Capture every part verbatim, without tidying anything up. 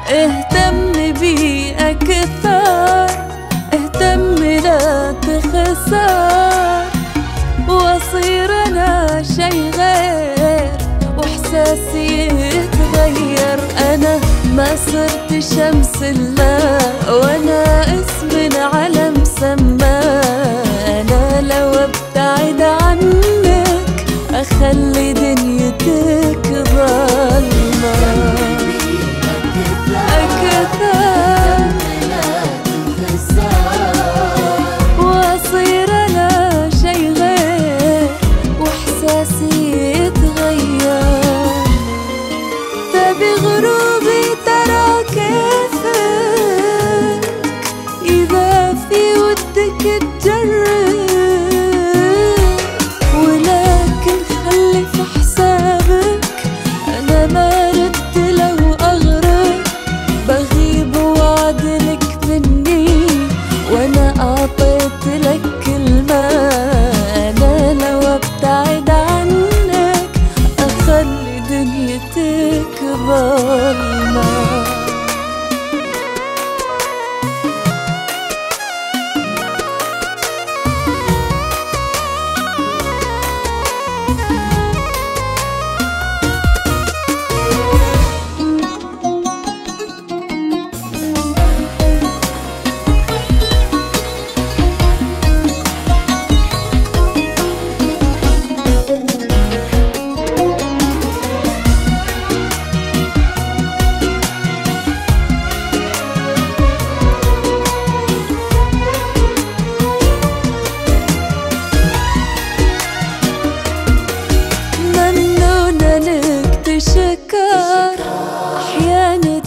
اهتم بي أكثر، اهتم لا تخسر، واصير انا شي غير واحساسي يتغير. انا ما صرت شمس لا وانا اسم على مسمى. انا لو ابتعد عنك اخلي دنيتك ظلمة اكثر، واصير انا شي غير واحساسي يتغير. تبي غروبي ترى كيفك اذا في ودك تجرب، ولكن خلي في حسابك انا ما ردت لو اغرب. بغيب وعدلك مني وانا اعطيت لك كلمة. انا لو ابتعد عنك اخلي دنيتك ظلمة. شكر أحيانا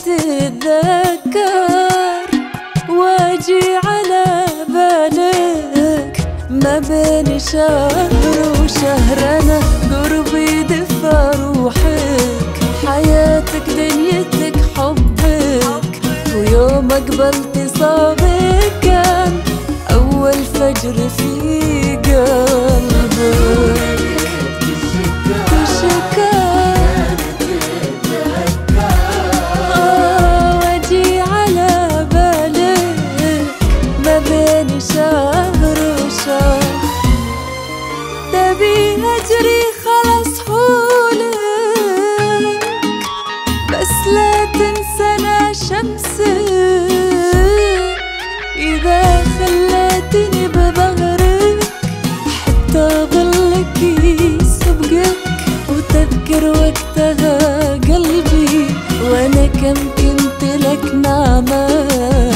تتذكر واجي على بالك ما بين شهر وشهر. أنا قربي دفى روحك، حياتك دنيتك حبك، ويوم قبلت صابك كان أول فجر في قلبك. شهر وشهر تبي أجري خلاص حولك، بس لا تنسنا شمسك. إذا خليتني بظهرك حتى ظلك يسبقك، وتذكر وقتها قلبي وأنا كم كنت لك نعمة.